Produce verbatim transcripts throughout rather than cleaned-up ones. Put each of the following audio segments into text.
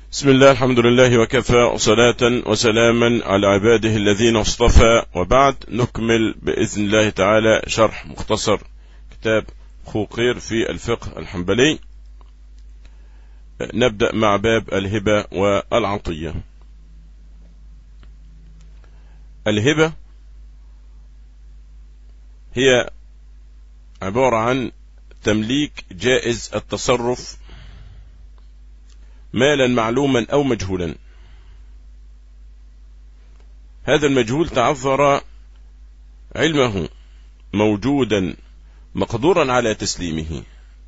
بسم الله، الحمد لله وكفى، وصلاة وسلاما على عباده الذين اصطفى، وبعد. نكمل بإذن الله تعالى شرح مختصر كتاب خوقير في الفقه الحنبلي. نبدأ مع باب الهبة والعطية. الهبة هي عبارة عن تمليك جائز التصرف مالا معلوما أو مجهولا. هذا المجهول تعذر علمه موجودا مقدورا على تسليمه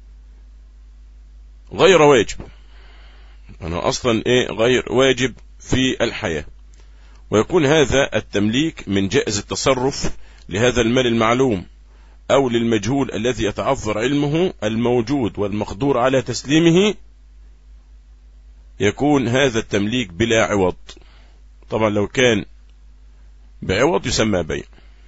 غير واجب، أنا أصلا إيه غير واجب في الحياة، ويكون هذا التمليك من جائز التصرف لهذا المال المعلوم أو للمجهول الذي يتعذر علمه الموجود والمقدور على تسليمه. يكون هذا التمليك بلا عوض. طبعا لو كان بعوض يسمى بيع.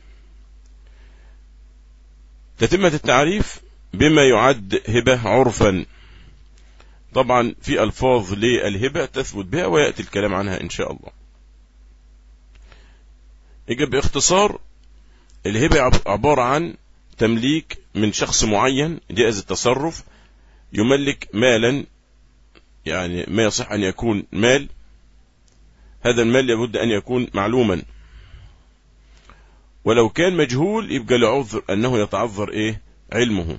تتمة التعريف بما يعد هبة عرفا. طبعا في ألفاظ للهبة تثبت بها ويأتي الكلام عنها إن شاء الله. يجب باختصار، الهبة عبارة عن تمليك من شخص معين جائز التصرف، يملك مالا، يعني ما يصح أن يكون مال. هذا المال لابد أن يكون معلوما، ولو كان مجهول يبقى لعذر أنه يتعذر إيه علمه،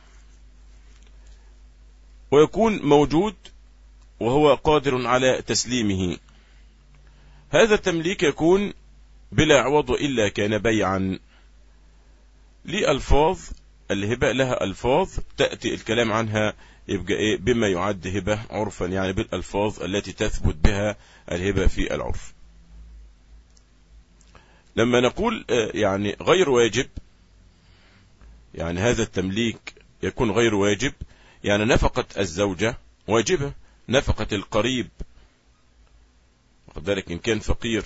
ويكون موجود وهو قادر على تسليمه. هذا التمليك يكون بلا عوض إلا كان بيعا. لألفاظ الهبة لها ألفاظ تأتي الكلام عنها، يبقى إيه بما يعد هبة عرفا، يعني بالألفاظ التي تثبت بها الهبة في العرف. لما نقول يعني غير واجب، يعني هذا التمليك يكون غير واجب، يعني نفقة الزوجة واجبة، نفقة القريب وذلك إن كان فقير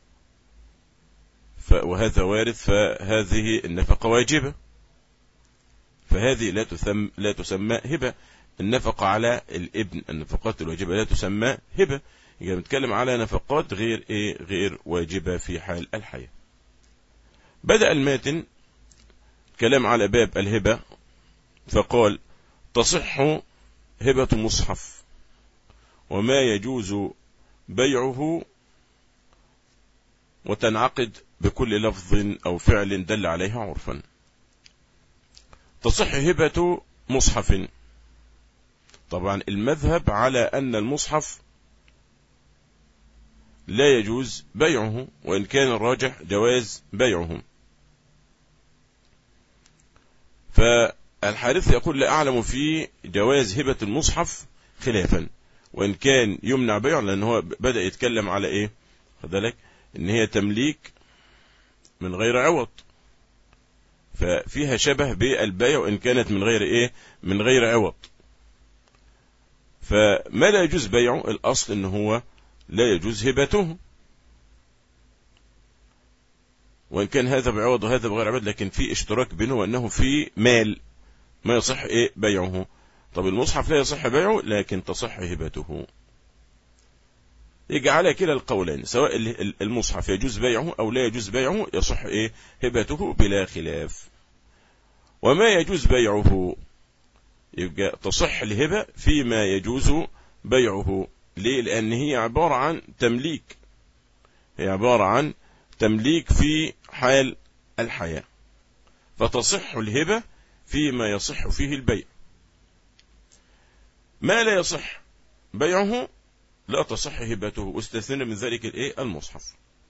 وهذا وارث فهذه النفقة واجبة، فهذه لا تسمى لا تسمى هبة. النفقة على الابن، النفقات الواجبة لا تسمى هبة. يبقى بنتكلم على نفقات غير ايه غير واجبة في حال الحياة. بدأ الماتن كلام على باب الهبة فقال: تصح هبة مصحف وما يجوز بيعه، وتنعقد بكل لفظ أو فعل دل عليها عرفا. تصح هبة مصحف. طبعا المذهب على أن المصحف لا يجوز بيعه، وإن كان الراجح جواز بيعه. فالحارث يقول: لا أعلم في جواز هبة المصحف خلافا، وإن كان يمنع بيعه، لأنه هو بدأ يتكلم على إيه خذلك إن هي تمليك من غير عوض، ففيها شبه بالبيع وإن كانت من غير إيه من غير عوض. فما لا يجوز بيعه الأصل إنه هو لا يجوز هبته، وإن كان هذا بعوض وهذا بغير عوض، لكن في اشتراك بينه وأنه في مال ما يصح إيه بيعه. طب المصحف لا يصح بيعه لكن تصح هبته. يجي على كلا القولين، سواء المصحف يجوز بيعه أو لا يجوز بيعه يصح إيه هبته بلا خلاف. وما يجوز بيعه يبقى تصح الهبة فيما يجوز بيعه. ليه؟ لأن هي عبارة عن تمليك، هي عبارة عن تمليك في حال الحياة، فتصح الهبة فيما يصح فيه البيع. ما لا يصح بيعه لا تصح هبته، واستثنى من ذلك الايه المصحف.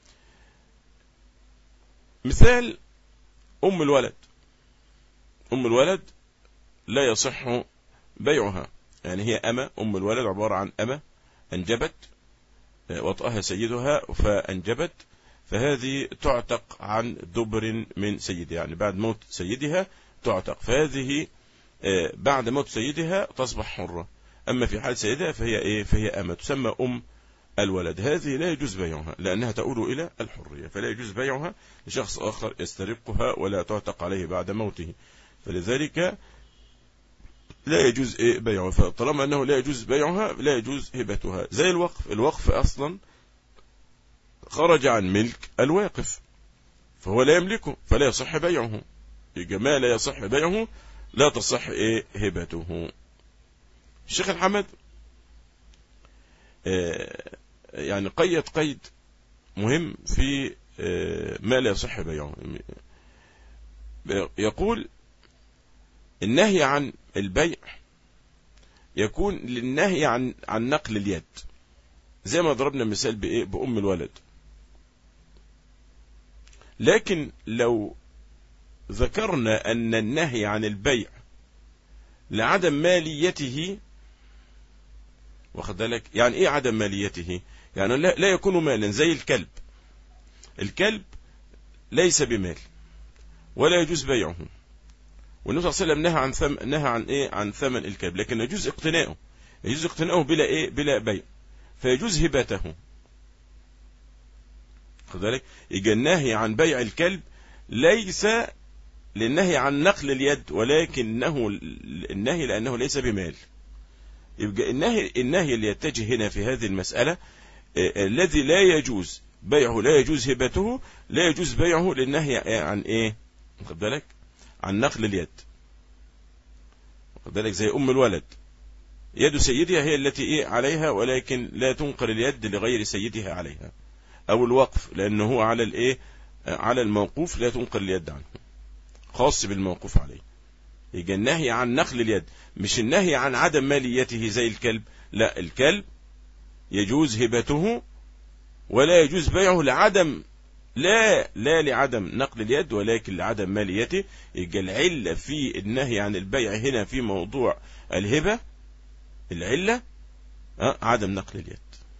مثال أم الولد. أم الولد لا يصح بيعها، يعني هي أمة. أم الولد عبارة عن أمة أنجبت وطأها سيدها فأنجبت، فهذه تعتق عن دبر من سيدها، يعني بعد موت سيدها تعتق، فهذه بعد موت سيدها تصبح حرة. أما في حال سيدها فهي إيه فهي أمة تسمى أم الولد. هذه لا يجوز بيعها لأنها تؤول إلى الحرية، فلا يجوز بيعها لشخص آخر يسترقها ولا تعتق عليه بعد موته. فلذلك لا يجوز إيه بيعها. فطالما أنه لا يجوز بيعها لا يجوز هبتها. زي الوقف، الوقف أصلا خرج عن ملك الواقف فهو لا يملكه فلا يصح بيعه. يبقى ما لا يصح بيعه لا تصح إيه هبته. الشيخ الحمد آه يعني قيد قيد مهم في آه ما لا يصح بيعه. يقول النهي عن البيع يكون للنهي عن عن نقل اليد، زي ما ضربنا مثال بإيه بأم الولد. لكن لو ذكرنا أن النهي عن البيع لعدم ماليته، واخد بالك يعني إيه عدم ماليته؟ يعني لا, لا يكون مالا. زي الكلب، الكلب ليس بمال ولا يجوز بيعه، والنبي صلى الله عليه وسلم نهى عن ثم نهى عن ايه عن ثمن الكلب، لكن يجوز اقتناؤه، يجوز اقتناؤه بلا ايه بلا بيع، فيجوز هبته. خد بالك يجي النهي عن بيع الكلب ليس للنهي عن نقل اليد، ولكنه النهي لانه ليس بمال. يبقى النهي النهي اللي يتجه هنا في هذه المسألة آه الذي لا يجوز بيعه لا يجوز هبته، لا يجوز بيعه للنهي عن ايه خد بالك عن نقل اليد. خد بالك زي ام الولد، يد سيدها هي التي ايه عليها، ولكن لا تنقل اليد لغير سيدها عليها. او الوقف لانه هو على الايه على الموقوف لا تنقل اليد عنه، خاص بالموقوف عليه. يجي النهي عن نقل اليد، مش النهي عن عدم ماليته زي الكلب. لا، الكلب يجوز هبته ولا يجوز بيعه لعدم لا لا لعدم نقل اليد، ولكن لعدم ماليته. يجي العلة في النهي عن البيع هنا في موضوع الهبة، العلة أه عدم نقل اليد.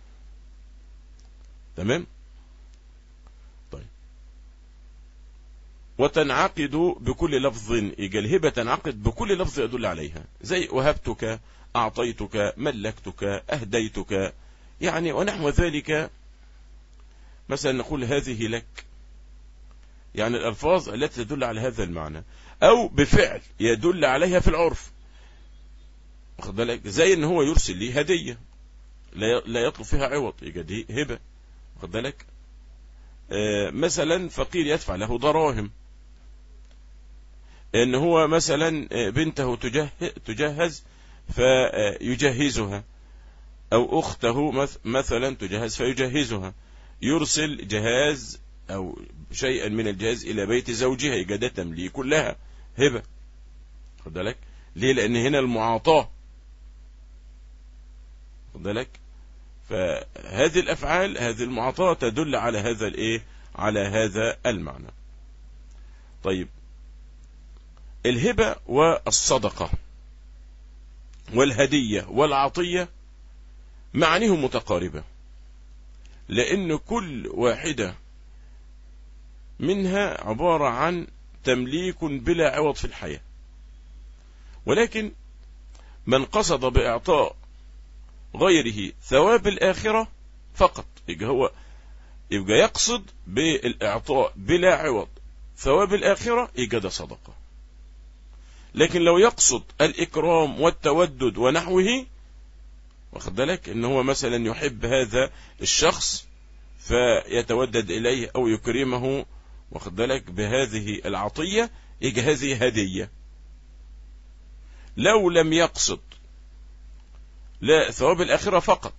تمام. طيب وتنعقد بكل لفظ، يجي الهبة تنعقد بكل لفظ يدل عليها، زي وهبتك، أعطيتك، ملكتك، أهديتك، يعني ونحو ذلك. مثلا نقول هذه لك، يعني الألفاظ التي تدل على هذا المعنى، أو بفعل يدل عليها في العرف. واخد بالك زي ان هو يرسل لي هدية لا يطلب فيها عوض، يبقى دي هبة. واخد بالك آه مثلا فقير يدفع له دراهم، ان هو مثلا بنته تجهز فيجهزها، او اخته مثلا تجهز فيجهزها، يرسل جهاز او شيئا من الجهاز الى بيت زوجها، يبقى ده تمليك كلها هبة. خد بالك ليه؟ لان هنا المعاطاة. خد بالك فهذه الافعال هذه المعاطاة تدل على هذا الايه على هذا المعنى. طيب الهبة والصدقة والهدية والعطية معانيهم متقاربة، لأن كل واحدة منها عبارة عن تمليك بلا عوض في الحياة. ولكن من قصد بإعطاء غيره ثواب الآخرة فقط، يبقى هو يبقى يقصد بالإعطاء بلا عوض ثواب الآخرة، يبقى ده صدقة. لكن لو يقصد الإكرام والتودد ونحوه، واخد بالك ان هو مثلا يحب هذا الشخص فيتودد إليه أو يكرمه، واخد بالك بهذه العطية، يجي هذه هدية. لو لم يقصد لا ثواب الآخرة فقط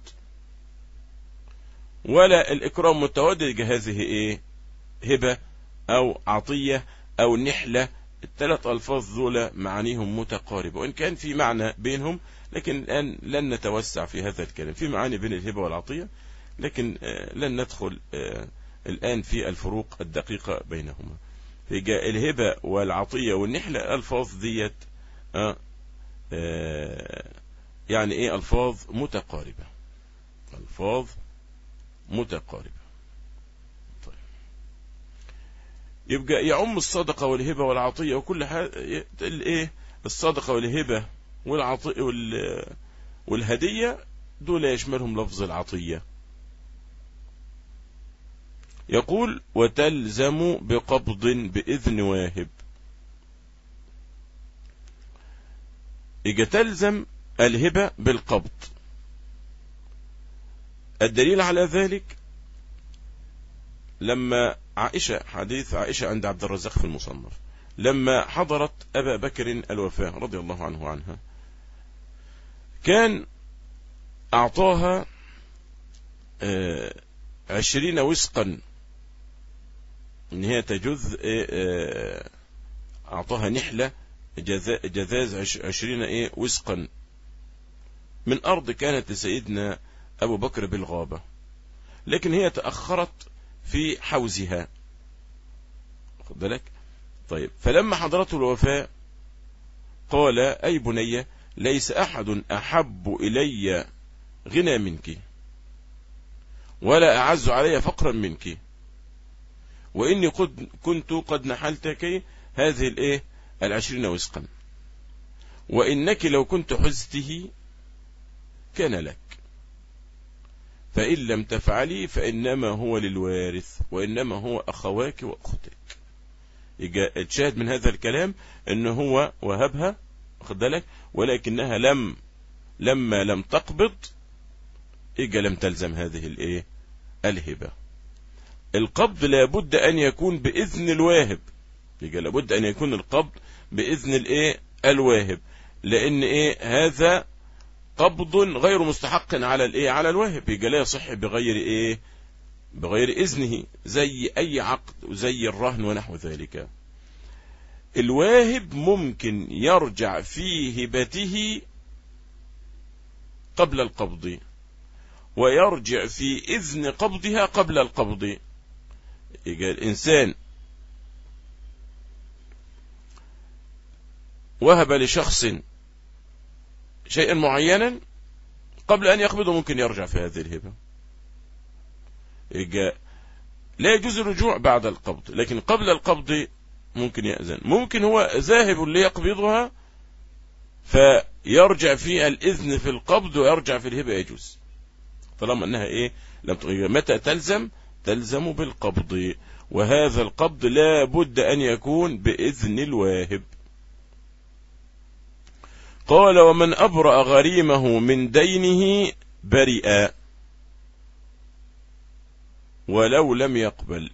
ولا الإكرام والتودد، يجي هذه إيه هبة أو عطية أو نحلة. الثلاث ألفاظ ذولا معانيهم متقاربة، وإن كان في معنى بينهم، لكن الآن لن نتوسع في هذا الكلام. في معاني بين الهبة والعطية، لكن لن ندخل الآن في الفروق الدقيقة بينهما. فجاء الهبة والعطية والنحلة ألفاظ ديت يعني إيه ألفاظ متقاربة، ألفاظ متقاربة. طيب يبقى يعم الصدقة والهبة والعطية وكل حاجة. الايه الصدقة والهبة والعطية والهدية دول يشملهم لفظ العطية. يقول وتلزم بقبض بإذن واهب. يجي تلزم الهبة بالقبض. الدليل على ذلك لما عائشة، حديث عائشة عند عبد الرزاق في المصنف، لما حضرت أبا بكر الوفاة رضي الله عنه عنها، كان أعطاها عشرين وسقا إن هي تجذ، أعطاها نحلة جذاذ عشرين إيه وسقا من أرض كانت لسيدنا أبو بكر بالغابة، لكن هي تأخرت في حوزها. خد بالك. طيب، فلما حضرته الوفاة قال: أي بني، ليس أحد أحب إلي غنى منك، ولا أعز علي فقرا منك، وإني قد كنت قد نحلتك هذه الإيه العشرين وسقا، وإنك لو كنت حزته كان لك، فإن لم تفعلي فإنما هو للوارث، وإنما هو أخواك وأختك. الشاهد من هذا الكلام أنه هو وهبها، واخد بالك، ولكنها لم لما لم تقبض إجا لم تلزم هذه الإيه الهبة. القبض لابد أن يكون بإذن الواهب، إجا لابد أن يكون القبض بإذن الإيه الواهب، لأن إيه هذا قبض غير مستحق على الإيه على الواهب، إجا لا يصح بغير إيه بغير إذنه، زي أي عقد وزي الرهن ونحو ذلك. الواهب ممكن يرجع في هبته قبل القبض، ويرجع في إذن قبضها قبل القبض. يجي الإنسان وهب لشخص شيئا معينا قبل أن يقبضه، ممكن يرجع في هذه الهبة. يجي لا يجوز الرجوع بعد القبض، لكن قبل القبض ممكن يأذن. ممكن هو ذاهب ليقبضها فيرجع في الإذن في القبض ويرجع في الهبة، يجوز طالما أنها إيه لم تغير. متى تلزم؟ تلزم بالقبض، وهذا القبض لا بد أن يكون بإذن الواهب. قال: ومن أبرأ غريمه من دينه برئ ولو لم يقبل.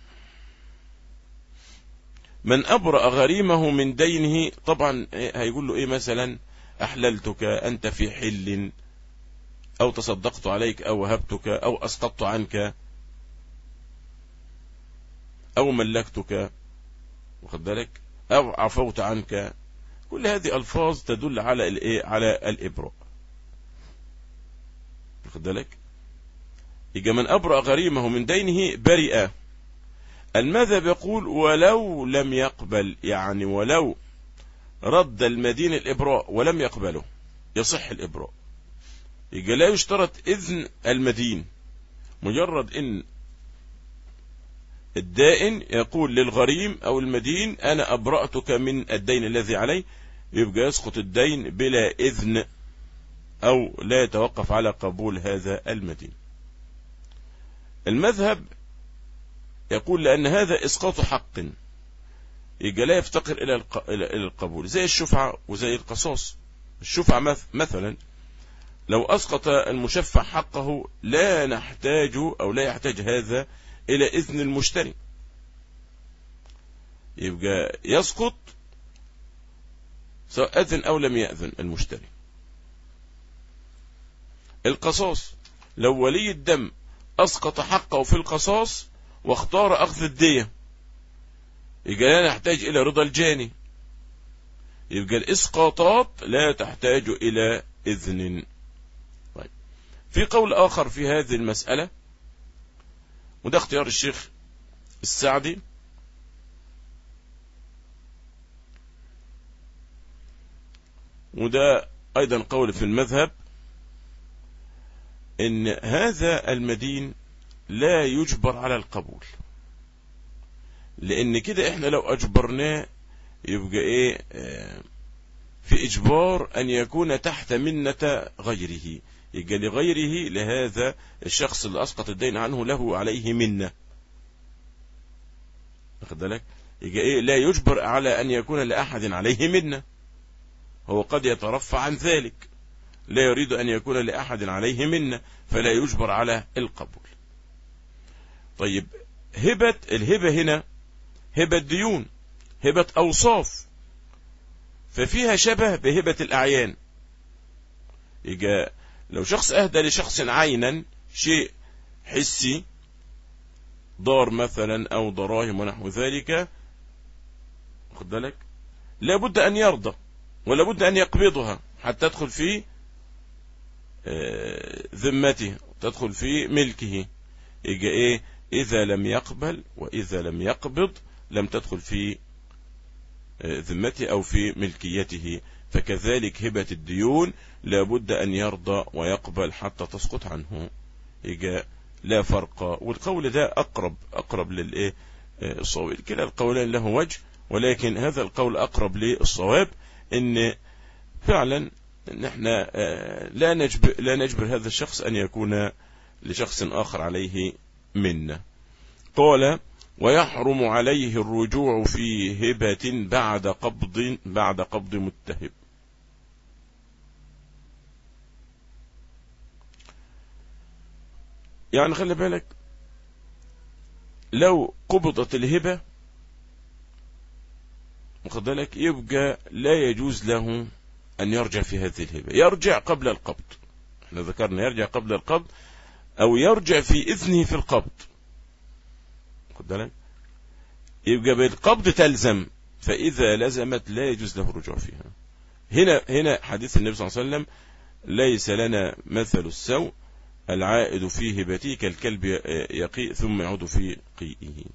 من أبرأ غريمه من دينه، طبعا هيقول له إيه مثلا: أحللتك، أنت في حل، أو تصدقت عليك، أو وهبتك، أو أسقطت عنك، أو ملكتك، واخد بالك، أو عفوت عنك. كل هذه ألفاظ تدل على الإيه على الإبراء، واخد بالك. يجي من أبرأ غريمه من دينه برئ. المذهب يقول ولو لم يقبل، يعني ولو رد المدين الإبراء ولم يقبله يصح الإبراء. يجي لا يشترط إذن المدين، مجرد إن الدائن يقول للغريم أو المدين: أنا أبرأتك من الدين الذي علي، يبقى يسقط الدين بلا إذن، أو لا يتوقف على قبول هذا المدين. المذهب يقول لأن هذا إسقاط حق، يبقى لا يفتقر إلى القبول، زي الشفعة وزي القصاص. الشفعة مثلا لو أسقط المشفع حقه لا نحتاج أو لا يحتاج هذا إلى إذن المشتري، يبقى يسقط سواء أذن أو لم يأذن المشتري. القصاص لو ولي الدم أسقط حقه في القصاص واختار أخذ الدية، يبقى لا نحتاج إلى رضا الجاني، يبقى الإسقاطات لا تحتاج إلى إذن. طيب، في قول آخر في هذه المسألة، وده اختيار الشيخ السعدي، وده أيضا قول في المذهب، إن هذا المدين لا يجبر على القبول، لأن كده إحنا لو أجبرناه يبقى إيه في إجبار أن يكون تحت منة غيره، يبقى لغيره لهذا الشخص اللي أسقط الدين عنه له عليه منة، واخد بالك، يبقى إيه لا يجبر على أن يكون لأحد عليه منة. هو قد يترفع عن ذلك، لا يريد أن يكون لأحد عليه منه، فلا يجبر على القبول. طيب هبة، الهبة هنا هبة ديون، هبة أوصاف، ففيها شبه بهبة الأعيان. يجا لو شخص أهدى لشخص عينا شيء حسي، دار مثلا أو دراهم ونحو ذلك، خد بالك، لابد أن يرضى ولا بد أن يقبضها حتى تدخل في ذمته، تدخل في ملكه. يجي إيه؟ إذا لم يقبل وإذا لم يقبض لم تدخل في ذمته أو في ملكيته. فكذلك هبة الديون لابد أن يرضى ويقبل حتى تسقط عنه. يجي لا فرق، والقول ده أقرب أقرب للإيه الصواب. كلا القولين له وجه، ولكن هذا القول أقرب للصواب، إن فعلا نحن لا نجبر لا نجبر هذا الشخص أن يكون لشخص آخر عليه منا. قال ويحرم عليه الرجوع في هبة بعد قبض بعد قبض متهم. يعني خلي بالك، لو قبضت الهبة واخد بالك يبقى لا يجوز له أن يرجع في هذه الهبة، يرجع قبل القبض. احنا ذكرنا يرجع قبل القبض أو يرجع في إذنه في القبض، خد بالك، يبقى بالقبض تلزم، فإذا لزمت لا يجوز له الرجوع فيها. هنا هنا حديث النبي صلى الله عليه وسلم ليس لنا مثل السوء العائد في هبته كالكلب يقيء ثم يعود في قيئه.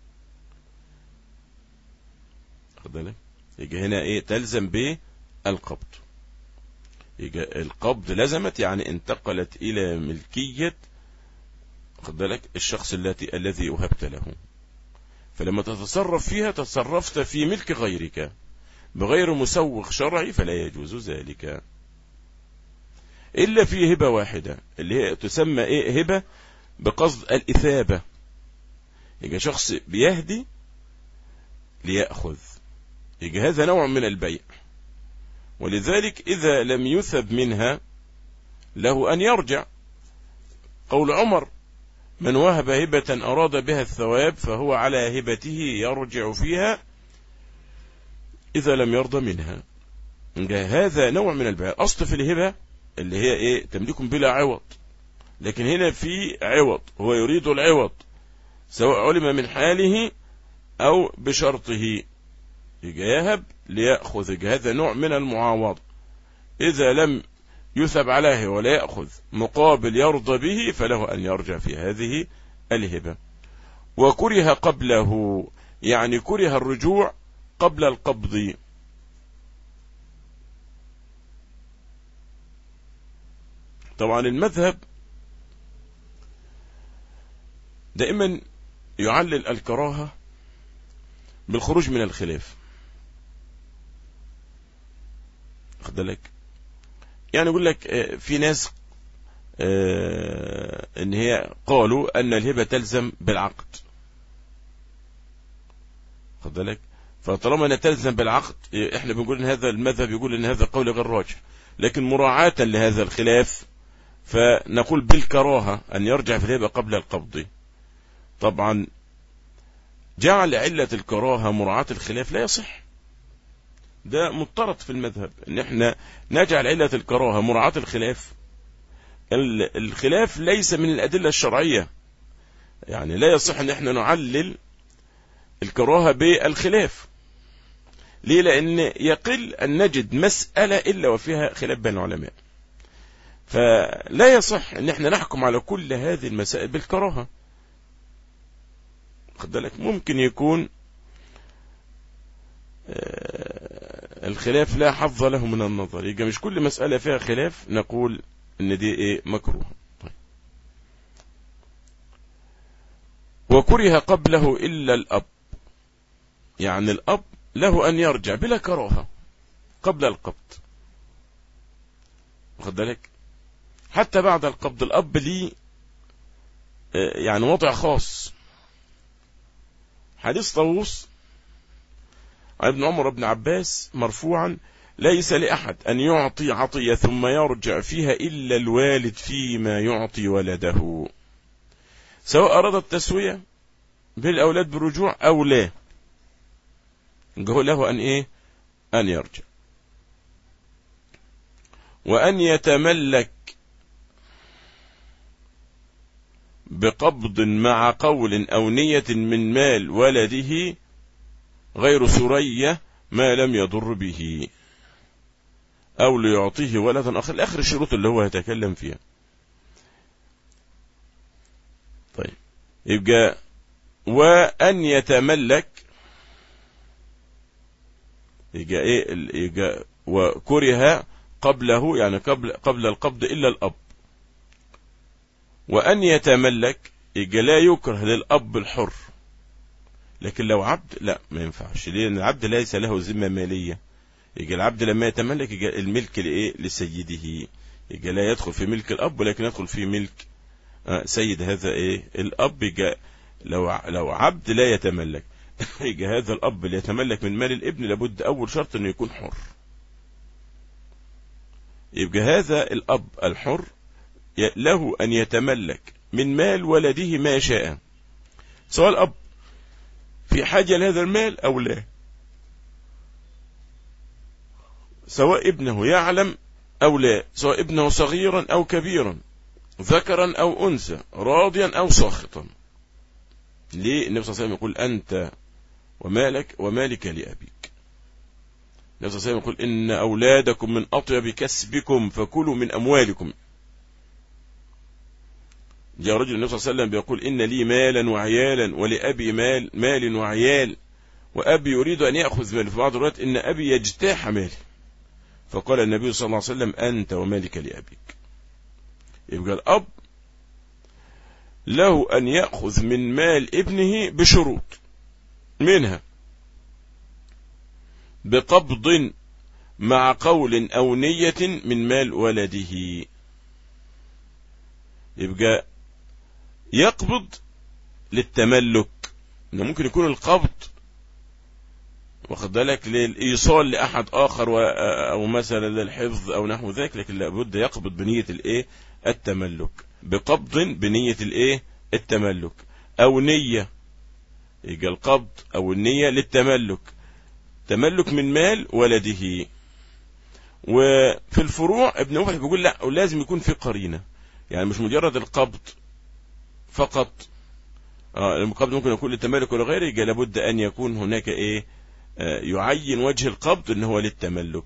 خد بالك، يبقى هنا ايه؟ تلزم بالقبض. يبقى القبض لزمت يعني انتقلت إلى ملكية، خد بالك، الشخص التي الذي وهبت له. فلما تتصرف فيها تصرفت في ملك غيرك بغير مسوغ شرعي، فلا يجوز ذلك إلا في هبة واحدة اللي هي تسمى إيه؟ هبة بقصد الإثابة. يجي شخص بيهدي ليأخذ، يجي هذا نوع من البيع، ولذلك إذا لم يثب منها له أن يرجع. قول عمر من وهب هبة أراد بها الثواب فهو على هبته يرجع فيها إذا لم يرضى منها. هذا نوع من البيع. أصل في الهبة اللي هي إيه؟ تملك بلا عوض، لكن هنا في عوض، هو يريد العوض سواء علم من حاله أو بشرطه، يجي يهب ليأخذ. يجي هذا نوع من المعاوضة. إذا لم يثب عليه ولا يأخذ مقابل يرضى به فله أن يرجع في هذه الهبة. وكره قبله، يعني كره الرجوع قبل القبض. طبعا المذهب دائما يعلل الكراهة بالخروج من الخلاف، خد بالك، يعني يقول لك في ناس ان هي قالوا ان الهبة تلزم بالعقد، خد بالك، فطالما انها تلزم بالعقد احنا بنقول ان هذا المذهب يقول ان هذا قول غير راجح، لكن مراعاة لهذا الخلاف فنقول بالكراهة ان يرجع في الهبة قبل القبض. طبعا جعل علة الكراهة مراعاة الخلاف لا يصح، ده مضطرد في المذهب ان احنا نجعل علة الكراهة مراعاة الخلاف. الخلاف ليس من الأدلة الشرعية، يعني لا يصح ان احنا نعلل الكراهة بالخلاف. ليه؟ لان يقل ان نجد مسألة الا وفيها خلاف بين العلماء، فلا يصح ان احنا نحكم على كل هذه المسائل بالكراهة. خد بالك، ممكن يكون الخلاف لا حظ له من النظر، يبقى مش كل مسألة فيها خلاف نقول ان دي ايه؟ مكروه. طيب. وكره قبله الا الاب، يعني الاب له ان يرجع بلا كراهة قبل القبض، واخد بالك، حتى بعد القبض الاب ليه يعني وضع خاص. حديث طاووس عن ابن عمر بن عباس مرفوعا ليس لأحد أن يعطي عطية ثم يرجع فيها إلا الوالد فيما يعطي ولده، سواء أراد التسوية بالأولاد بالرجوع أو لا، له أن إيه أن يرجع. وأن يتملك بقبض مع قول أو نية من مال ولده غير سرية ما لم يضر به، أو ليعطيه ولدا آخر، آخر الشروط اللي هو يتكلم فيها. طيب يبقى وأن يتملك يبقى إيه يبقى وكره قبله، يعني قبل قبل القبض إلا الأب. وأن يتملك يبقى لا يكره للأب الحر، لكن لو عبد لا ما ينفعش، لأن العبد ليس له ذمة مالية. يبقى العبد لما يتملك يبقى الملك لإيه لسيده، يبقى لا يدخل في ملك الأب ولكن يدخل في ملك سيد هذا إيه الأب. يبقى لو لو عبد لا يتملك يبقى هذا الأب اللي يتملك من مال الابن لابد أول شرط إنه يكون حر. يبقى هذا الأب الحر له أن يتملك من مال ولده ما شاء، سواء الأب في حاجة لهذا المال أو لا، سواء ابنه يعلم أو لا، سواء ابنه صغيرا أو كبيرا، ذكرا أو أنثى، راضيا أو ساخطا. ليه النبي صلى الله عليه وسلم يقول أنت ومالك ومالك لأبيك؟ النبي صلى الله عليه وسلم يقول إن أولادكم من أطيب كسبكم فكلوا من أموالكم. جاء رجل النبي صلى الله عليه وسلم بيقول إن لي مالا وعيالا ولأبي مال مال وعيال وأبي يريد أن يأخذ مالي، في بعض الروايات إن أبي يجتاح مالي، فقال النبي صلى الله عليه وسلم أنت ومالك لأبيك. يبقى الأب له أن يأخذ من مال ابنه بشروط، منها بقبض مع قول أو نية من مال ولده. يبقى يقبض للتملك، إنه ممكن يكون القبض واخد بالك للإيصال لأحد آخر أو مثلا للحفظ أو نحو ذلك، لكن لابد يقبض بنية الإيه التملك، بقبض بنية الإيه التملك أو نية. يبقى القبض أو النية للتملك، تملك من مال ولده. وفي الفروع ابن مفلح بيقول لا، لازم يكون في قرينة، يعني مش مجرد القبض فقط. آه القبض ممكن يكون للتملك ولا غيره، يبقى لابد أن يكون هناك إيه آه يعين وجه القبض إن هو للتملك.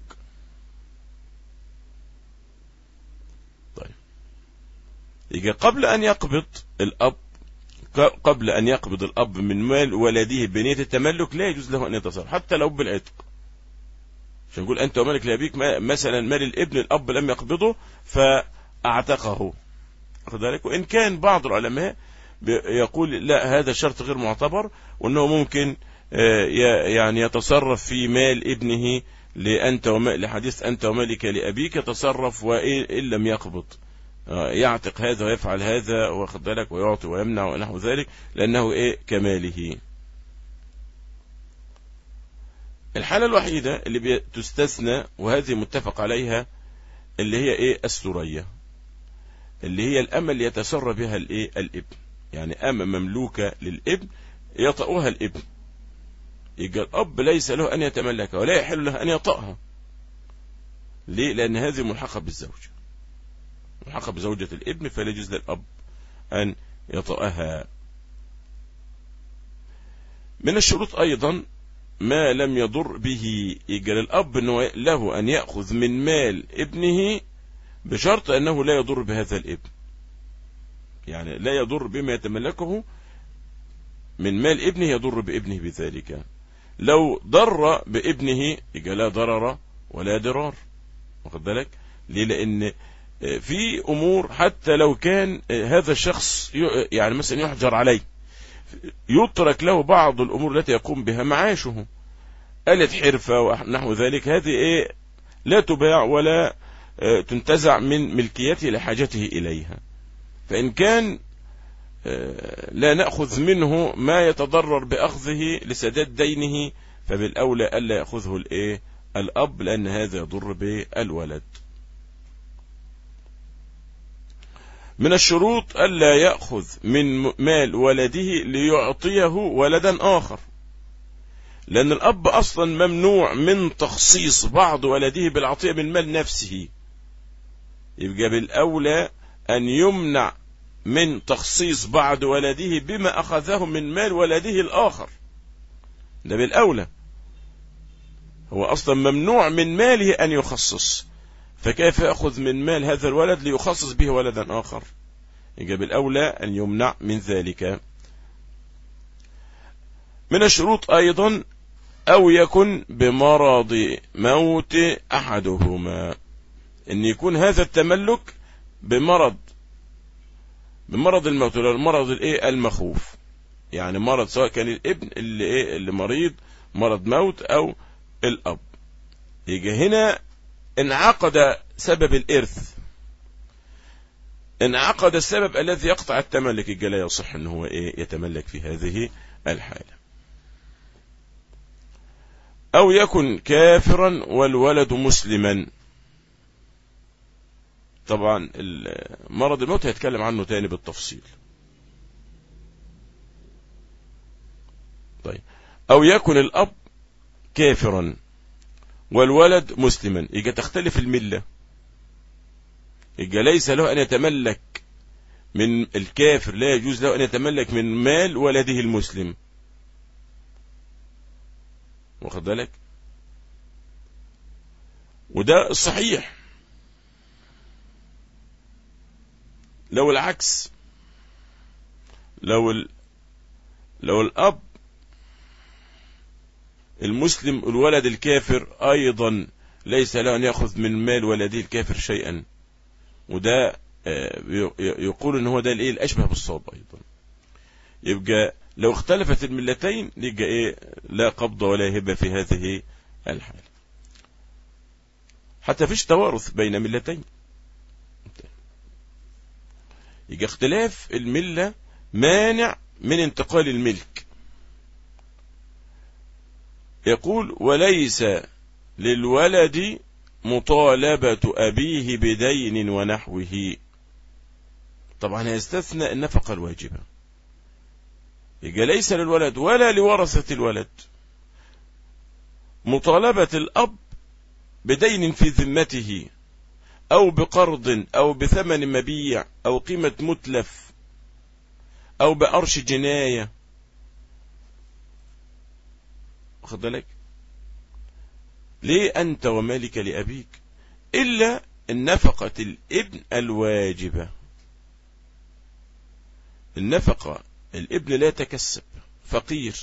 طيب يبقى قبل أن يقبض الأب قبل أن يقبض الأب من مال ولده بنية التملك لا يجوز له أن يتصرف حتى لو بالعتق. عشان نقول أنت ومالك لأبيك، مثلا مال الابن الأب لم يقبضه فأعتقه، ذلك. وإن كان بعض العلماء يقول لا، هذا الشرط غير معتبر، وأنه ممكن يعني يتصرف في مال ابنه لأنت وما لحديث أنت ومالك لأبيك، يتصرف وإن لم يقبض يعتق هذا ويفعل هذا واخد بالك ويعطي ويمنع ونحو ذلك، لأنه إيه كماله. الحالة الوحيدة اللي بتستثنى وهذه متفق عليها اللي هي إيه السرية، اللي هي الأمة اللي يتسرى بها الإيه الابن، يعني أمة مملوكة للابن يطأها الابن، يبقى الأب ليس له أن يتملكها ولا يحل له أن يطأها. ليه؟ لأن هذه ملحقة بالزوج، ملحقة بزوجة الابن، فلا يجوز للأب أن يطأها. من الشروط أيضا ما لم يضر به، يجعل الأب أنه له أن يأخذ من مال ابنه بشرط أنه لا يضر بهذا الابن، يعني لا يضر بما يتملكه من مال ابنه يضر بابنه بذلك. لو ضر بابنه يجعل لا ضرر ولا ضرار، واخد بالك؟ ليه؟ لأن في أمور حتى لو كان هذا الشخص يعني مثلا يحجر عليه، يترك له بعض الأمور التي يقوم بها معاشه، آلة حرفة ونحو ذلك، هذه إيه لا تباع ولا تنتزع من ملكيته لحاجته إليها. فإن كان لا نأخذ منه ما يتضرر بأخذه لسداد دينه، فبالأولى ألا يأخذه الإيه الأب، لأن هذا يضر بالولد. من الشروط ألا يأخذ من مال ولده ليعطيه ولدا آخر، لأن الأب أصلا ممنوع من تخصيص بعض ولده بالعطية من مال نفسه. يبقى بالأولى أن يمنع من تخصيص بعض ولده بما أخذه من مال ولده الآخر، ده بالأولى. هو أصلا ممنوع من ماله أن يخصص، فكيف يأخذ من مال هذا الولد ليخصص به ولدا آخر؟ يبقى بالأولى أن يمنع من ذلك. من الشروط أيضا أو يكن بمرض موت أحدهما، أن يكون هذا التملك بمرض بمرض الموت، ولا المرض الايه المخوف، يعني مرض سواء كان الابن اللي ايه اللي مريض مرض موت او الاب. يجي هنا انعقد سبب الارث، انعقد السبب الذي يقطع التملك، يجي لا يصح ان هو ايه يتملك في هذه الحالة. او يكن كافرا والولد مسلما. طبعا مرض الموت هيتكلم عنه تاني بالتفصيل. طيب، او يكن الاب كافرا والولد مسلما، يجي تختلف الملة، يجي ليس له ان يتملك من الكافر، لا يجوز له ان يتملك من مال ولده المسلم، واخد بالك؟ وده الصحيح. لو العكس، لو ال... لو الأب المسلم الولد الكافر أيضا ليس له أن يأخذ من مال ولده الكافر شيئا، وده يقول إن هو ده الإيه الأشبه بالصواب أيضا. يبقى لو اختلفت الملتين يبقى إيه لا قبض ولا هبة في هذه الحالة، حتى فيش توارث بين ملتين. يجي اختلاف الملة مانع من انتقال الملك. يقول وليس للولد مطالبة أبيه بدين ونحوه. طبعا يستثنى النفقة الواجبة. يجي ليس للولد ولا لورثة الولد مطالبة الأب بدين في ذمته أو بقرض أو بثمن مبيع أو قيمة متلف أو بأرش جناية، واخد بالك؟ ليه أنت ومالك لأبيك؟ إلا النفقة الابن الواجبة. النفقة الابن لا يتكسب، فقير،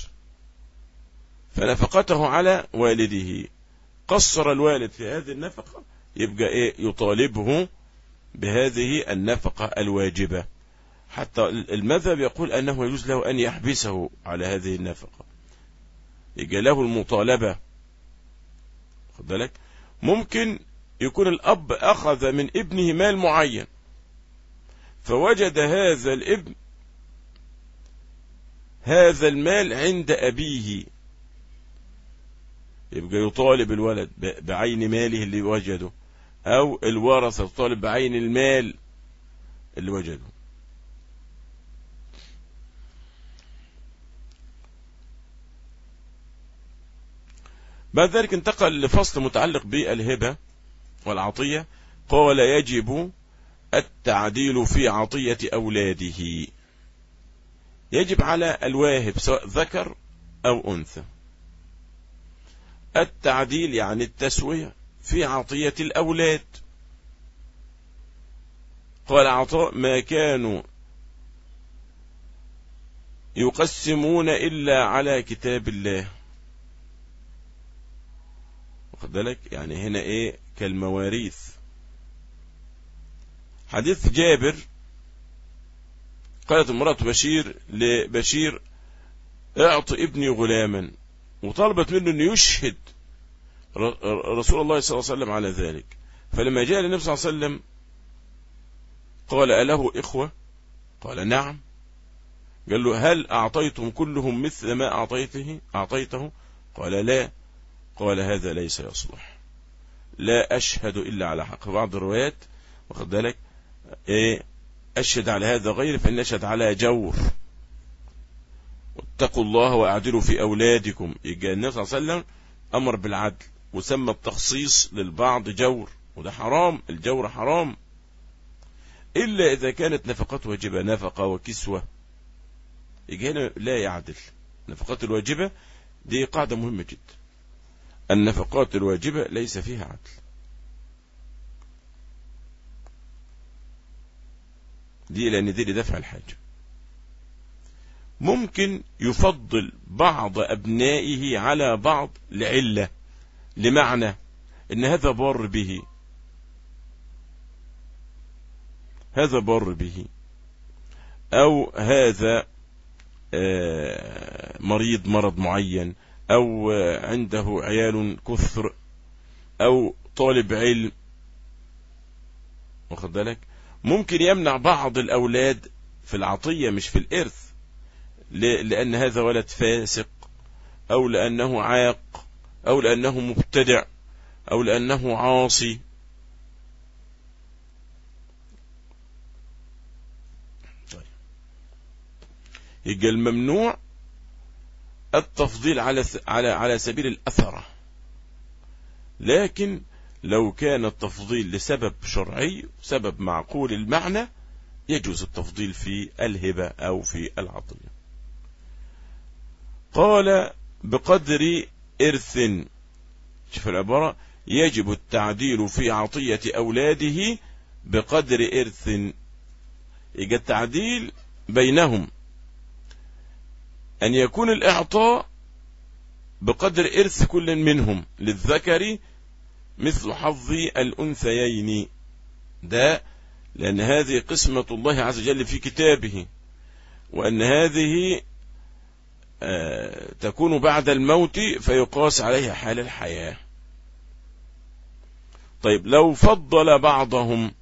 فنفقته على والده، قصر الوالد في هذه النفقة، يبقى إيه يطالبه بهذه النفقة الواجبة. حتى المذهب يقول أنه يجوز له أن يحبسه على هذه النفقة، يبقى له المطالبة، خد بالك؟ ممكن يكون الأب أخذ من ابنه مال معين، فوجد هذا الابن هذا المال عند أبيه، يبقى يطالب الولد بعين ماله اللي وجده، أو الورثة يطالب بعين المال اللي وجده. بعد ذلك انتقل لفصل متعلق بالهبة والعطية. قال يجب التعديل في عطية أولاده. يجب على الواهب سواء ذكر أو أنثى التعديل، يعني التسوية في عطية الأولاد. قال عطاء ما كانوا يقسمون إلا على كتاب الله، واخد بالك؟ يعني هنا ايه كالمواريث. حديث جابر قالت امرأة بشير لبشير اعط ابني غلاما، وطلبت منه أن يشهد رسول الله صلى الله عليه وسلم على ذلك. فلما جاء للنبي صلى الله عليه وسلم قال أله إخوة؟ قال نعم. قال له هل أعطيتم كلهم مثل ما أعطيته أعطيته؟ قال لا. قال هذا ليس يصلح، لا أشهد إلا على حق. بعض الروايات واخد بالك إيه أشهد على هذا غير فإن أشهد على جور. واتقوا الله وأعدلوا في أولادكم. يجي النبي صلى الله عليه وسلم أمر بالعدل وسمى التخصيص للبعض جور، وده حرام، الجور حرام إلا إذا كانت نفقات واجبة، نفقة وكسوة، يجي هنا لا يعدل. النفقات الواجبة دي قاعدة مهمة جدا، النفقات الواجبة ليس فيها عدل. دي لأن دي لدفع الحاجة. ممكن يفضل بعض أبنائه على بعض لعلة، لمعنى إن هذا بار به، هذا بار به، أو هذا مريض مرض معين، أو عنده عيال كثر، أو طالب علم، واخد بالك. ممكن يمنع بعض الأولاد في العطية مش في الإرث، لأن هذا ولد فاسق، أو لأنه عاق، أو لأنه مبتدع، أو لأنه عاصي. طيب. يبقى الممنوع التفضيل على على على سبيل الأثرة، لكن لو كان التفضيل لسبب شرعي، سبب معقول المعنى، يجوز التفضيل في الهبة أو في العطية. قال بقدر إرث، شوف العبارة، يجب التعديل في عطية أولاده بقدر إرث. يجب التعديل بينهم أن يكون الإعطاء بقدر إرث كل منهم، للذكر مثل حظ الأنثيين، ده لأن هذه قسمة الله عز وجل في كتابه، وأن هذه آه تكون بعد الموت فيقاس عليها حال الحياة. طيب لو فضل بعضهم